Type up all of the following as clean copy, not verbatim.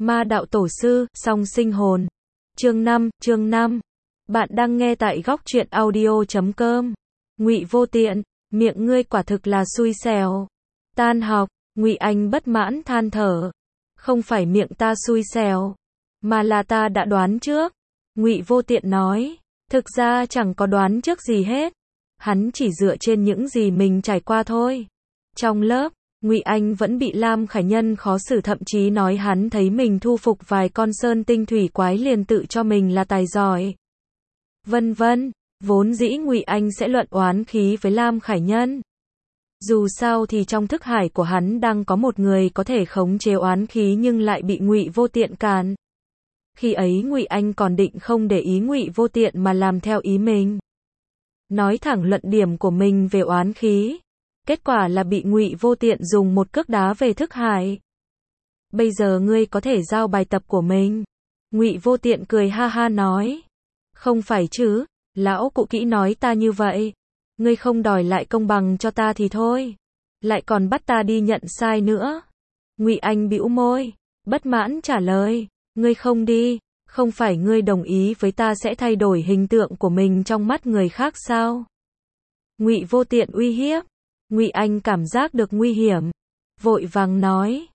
Ma đạo tổ sư, song sinh hồn. Chương 5. Bạn đang nghe tại góc truyện audio.com. Ngụy Vô Tiện, miệng ngươi quả thực là xui xẻo. Tan học, Ngụy Anh bất mãn than thở. Không phải miệng ta xui xẻo, mà là ta đã đoán trước. Ngụy Vô Tiện nói, thực ra chẳng có đoán trước gì hết. Hắn chỉ dựa trên những gì mình trải qua thôi. Trong lớp, Ngụy Anh vẫn bị Lam Khải Nhân khó xử, thậm chí nói hắn thấy mình thu phục vài con sơn tinh thủy quái liền tự cho mình là tài giỏi. Vân vân, vốn dĩ Ngụy Anh sẽ luận oán khí với Lam Khải Nhân. Dù sao thì trong thức hải của hắn đang có một người có thể khống chế oán khí nhưng lại bị Ngụy Vô Tiện cản. Khi ấy Ngụy Anh còn định không để ý Ngụy Vô Tiện mà làm theo ý mình. Nói thẳng luận điểm của mình về oán khí. Kết quả là bị Ngụy Vô Tiện dùng một cước đá về thức hải. Bây giờ ngươi có thể giao bài tập của mình. Ngụy Vô Tiện cười ha ha nói. Không phải chứ, lão cụ kỹ nói ta như vậy. Ngươi không đòi lại công bằng cho ta thì thôi. Lại còn bắt ta đi nhận sai nữa. Ngụy Anh bĩu môi, bất mãn trả lời. Ngươi không đi, không phải ngươi đồng ý với ta sẽ thay đổi hình tượng của mình trong mắt người khác sao? Ngụy Vô Tiện uy hiếp. Ngụy Anh cảm giác được nguy hiểm, vội vàng nói,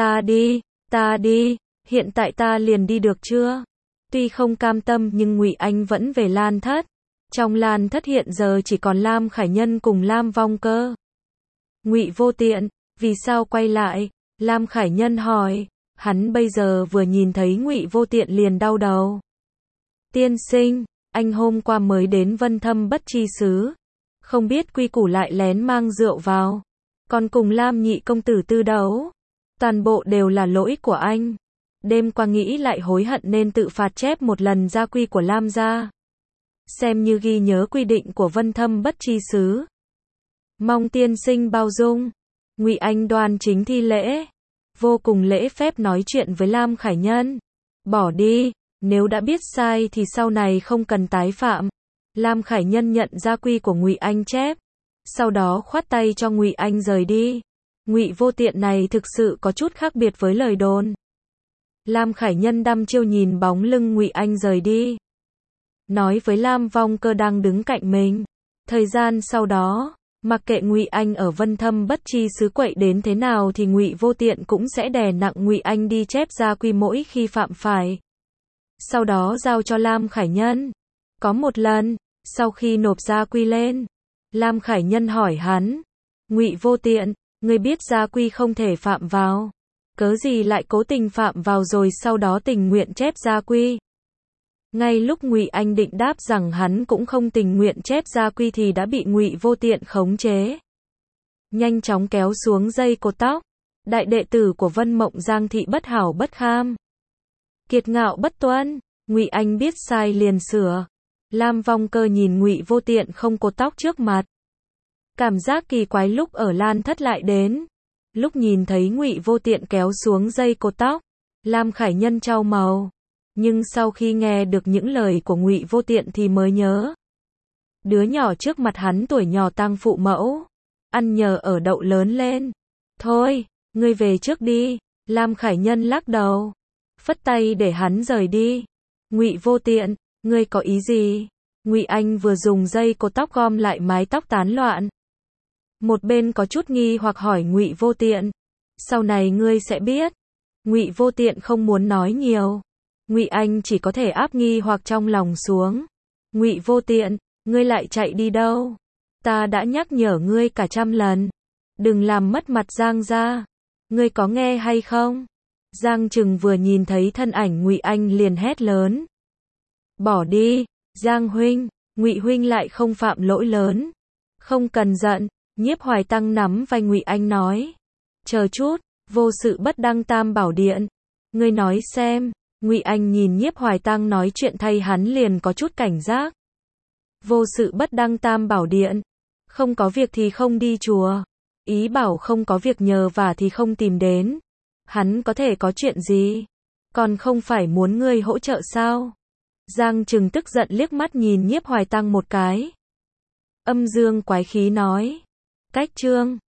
ta đi, hiện tại ta liền đi được chưa? Tuy không cam tâm nhưng Ngụy Anh vẫn về Lan Thất. Trong Lan Thất hiện giờ chỉ còn Lam Khải Nhân cùng Lam Vong Cơ. Ngụy Vô Tiện, vì sao quay lại? Lam Khải Nhân hỏi, hắn bây giờ vừa nhìn thấy Ngụy Vô Tiện liền đau đầu. Tiên sinh, anh hôm qua mới đến Vân Thâm Bất Chi xứ. Không biết quy củ lại lén mang rượu vào. Còn cùng Lam nhị công tử tư đấu. Toàn bộ đều là lỗi của anh. Đêm qua nghĩ lại hối hận nên tự phạt chép một lần gia quy của Lam gia. Xem như ghi nhớ quy định của Vân Thâm Bất Chi xứ. Mong tiên sinh bao dung. Ngụy Anh đoan chính thi lễ. Vô cùng lễ phép nói chuyện với Lam Khải Nhân. Bỏ đi, nếu đã biết sai thì sau này không cần tái phạm. Lam Khải Nhân nhận gia quy của Ngụy Anh chép, sau đó khoát tay cho Ngụy Anh rời đi. Ngụy Vô Tiện này thực sự có chút khác biệt với lời đồn. Lam Khải Nhân đăm chiêu nhìn bóng lưng Ngụy Anh rời đi, nói với Lam Vong Cơ đang đứng cạnh mình. Thời gian sau đó, mặc kệ Ngụy Anh ở Vân Thâm Bất Chi xứ quậy đến thế nào thì Ngụy Vô Tiện cũng sẽ đè nặng Ngụy Anh đi chép gia quy mỗi khi phạm phải. Sau đó giao cho Lam Khải Nhân. Có một lần, sau khi nộp gia quy lên, Lam Khải Nhân hỏi hắn, Ngụy Vô Tiện, ngươi biết gia quy không thể phạm vào, cớ gì lại cố tình phạm vào rồi sau đó tình nguyện chép gia quy? Ngay lúc Ngụy Anh định đáp rằng hắn cũng không tình nguyện chép gia quy thì đã bị Ngụy Vô Tiện khống chế. Nhanh chóng kéo xuống dây cột tóc. Đại đệ tử của Vân Mộng Giang thị bất hảo bất kham, kiệt ngạo bất tuân. Ngụy Anh biết sai liền sửa. Lam Vong Cơ nhìn Ngụy Vô Tiện không cột tóc trước mặt. Cảm giác kỳ quái lúc ở Lan Thất lại đến. Lúc nhìn thấy Ngụy Vô Tiện kéo xuống dây cột tóc, Lam Khải Nhân chau màu. Nhưng sau khi nghe được những lời của Ngụy Vô Tiện thì mới nhớ. Đứa nhỏ trước mặt hắn tuổi nhỏ tang phụ mẫu. Ăn nhờ ở đậu lớn lên. Thôi, ngươi về trước đi. Lam Khải Nhân lắc đầu, phất tay để hắn rời đi. Ngụy Vô Tiện, ngươi có ý gì? Ngụy Anh vừa dùng dây cột tóc gom lại mái tóc tán loạn. Một bên có chút nghi hoặc hỏi Ngụy Vô Tiện. Sau này ngươi sẽ biết. Ngụy Vô Tiện không muốn nói nhiều. Ngụy Anh chỉ có thể áp nghi hoặc trong lòng xuống. Ngụy Vô Tiện, ngươi lại chạy đi đâu? Ta đã nhắc nhở ngươi cả 100 lần. Đừng làm mất mặt Giang gia. Ngươi có nghe hay không? Giang Trừng vừa nhìn thấy thân ảnh Ngụy Anh liền hét lớn. Bỏ đi, Giang huynh, Ngụy huynh lại không phạm lỗi lớn. Không cần giận. Nhiếp Hoài Tăng nắm vai Ngụy Anh nói. Chờ chút, vô sự bất đăng tam bảo điện. Ngươi nói xem. Ngụy Anh nhìn Nhiếp Hoài Tăng nói chuyện thay hắn liền có chút cảnh giác. Vô sự bất đăng tam bảo điện. Không có việc thì không đi chùa. Ý bảo không có việc nhờ vả thì không tìm đến. Hắn có thể có chuyện gì? Còn không phải muốn ngươi hỗ trợ sao? Giang Trừng tức giận liếc mắt nhìn Nhiếp Hoài Tăng một cái. Âm dương quái khí nói. Cách chương